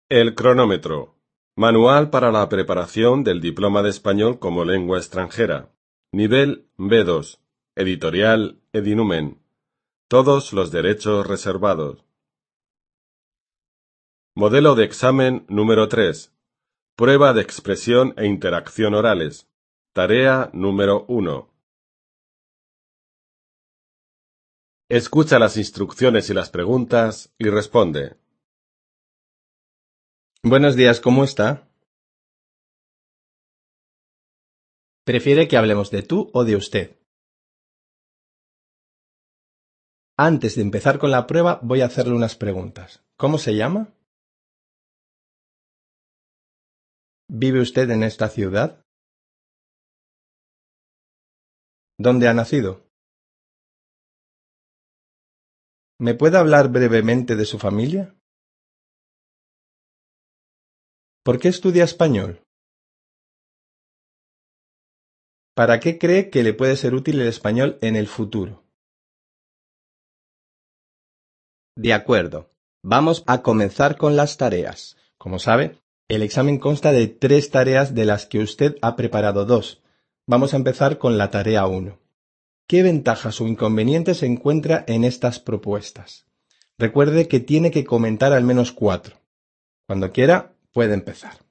El cronómetro. Manual para la preparación del diploma de español como lengua extranjera. Nivel B2. Editorial Edinumen. Todos los derechos reservados. Modelo de examen número 3. Prueba de expresión e interacción orales. Tarea número 1. Escucha las instrucciones y las preguntas y responde. Buenos días, ¿cómo está? ¿Prefiere que hablemos de tú o de usted? Antes de empezar con la prueba, voy a hacerle unas preguntas. ¿Cómo se llama? ¿Vive usted en esta ciudad? ¿Dónde ha nacido? ¿Me puede hablar brevemente de su familia? ¿Por qué estudia español? ¿Para qué cree que le puede ser útil el español en el futuro? De acuerdo. Vamos a comenzar con las tareas. Como sabe, el examen consta de 3 tareas de las que usted ha preparado 2. Vamos a empezar con la tarea 1. ¿Qué ventajas o inconvenientes encuentra en estas propuestas? Recuerde que tiene que comentar al menos 4. Cuando quiera, puede empezar.